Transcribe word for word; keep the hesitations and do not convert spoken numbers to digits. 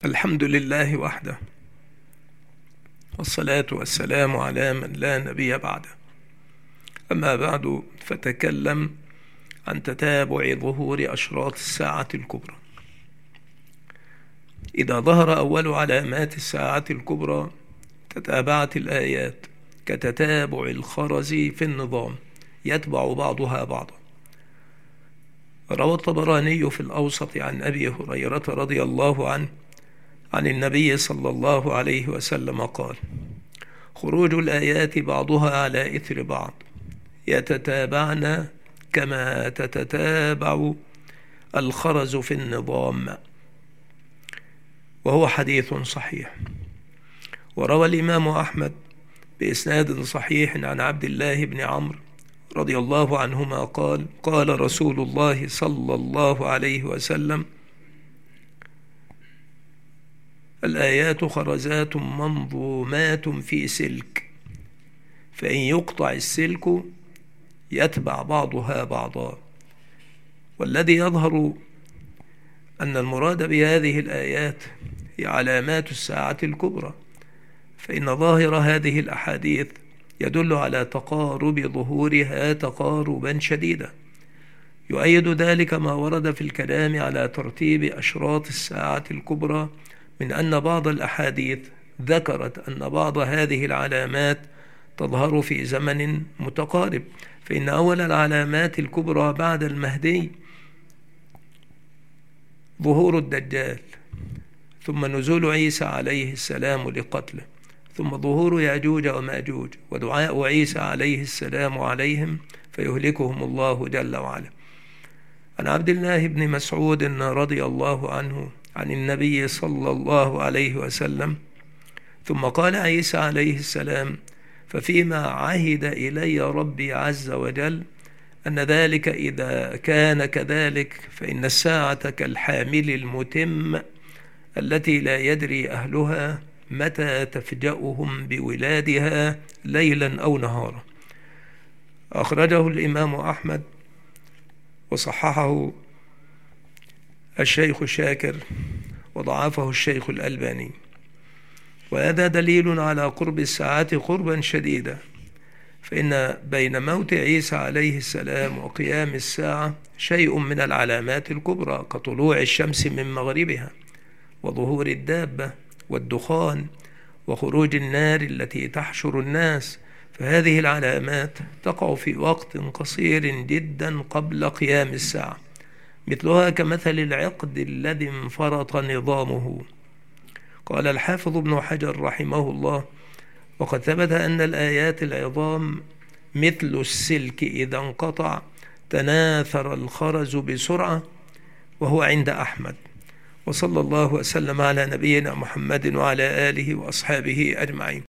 الحمد لله وحده، والصلاة والسلام على من لا نبي بعده. أما بعد، فتكلم عن تتابع ظهور أشراط الساعة الكبرى. إذا ظهر أول علامات الساعة الكبرى تتابعت الآيات كتتابع الخرز في النظام يتبع بعضها بعضا. روى الطبراني في الأوسط عن أبي هريرة رضي الله عنه عن النبي صلى الله عليه وسلم قال: خروج الآيات بعضها على إثر بعض يتتابعن كما تتتابع الخرز في النظام، وهو حديث صحيح. وروى الإمام أحمد بإسناد صحيح عن عبد الله بن عمرو رضي الله عنهما قال: قال رسول الله صلى الله عليه وسلم: الآيات خرزات منظومات في سلك، فإن يقطع السلك يتبع بعضها بعضا. والذي يظهر أن المراد بهذه الآيات هي علامات الساعة الكبرى، فإن ظاهر هذه الأحاديث يدل على تقارب ظهورها تقاربا شديدا. يؤيد ذلك ما ورد في الكلام على ترتيب أشراط الساعة الكبرى من أن بعض الأحاديث ذكرت أن بعض هذه العلامات تظهر في زمن متقارب، فإن أول العلامات الكبرى بعد المهدي ظهور الدجال، ثم نزول عيسى عليه السلام لقتله، ثم ظهور يأجوج ومأجوج، ودعاء عيسى عليه السلام عليهم فيهلكهم الله جل وعلا. عن عبد الله بن مسعود رضي الله عنه عن النبي صلى الله عليه وسلم: ثم قال عيسى عليه السلام: ففيما عهد إلي ربي عز وجل أن ذلك إذا كان كذلك فإن الساعة كالحامل المتم التي لا يدري أهلها متى تفجأهم بولادها ليلا أو نهارا. أخرجه الإمام أحمد وصححه الشيخ شاكر وضعفه الشيخ الألباني. وهذا دليل على قرب الساعة قربا شديدا، فإن بين موت عيسى عليه السلام وقيام الساعة شيء من العلامات الكبرى كطلوع الشمس من مغربها، وظهور الدابة والدخان، وخروج النار التي تحشر الناس. فهذه العلامات تقع في وقت قصير جدا قبل قيام الساعة، مثلها كمثل العقد الذي انفرط نظامه. قال الحافظ ابن حجر رحمه الله: وقد ثبت أن الآيات العظام مثل السلك إذا انقطع تناثر الخرز بسرعة، وهو عند أحمد. وصلى الله وسلم على نبينا محمد وعلى آله وأصحابه أجمعين.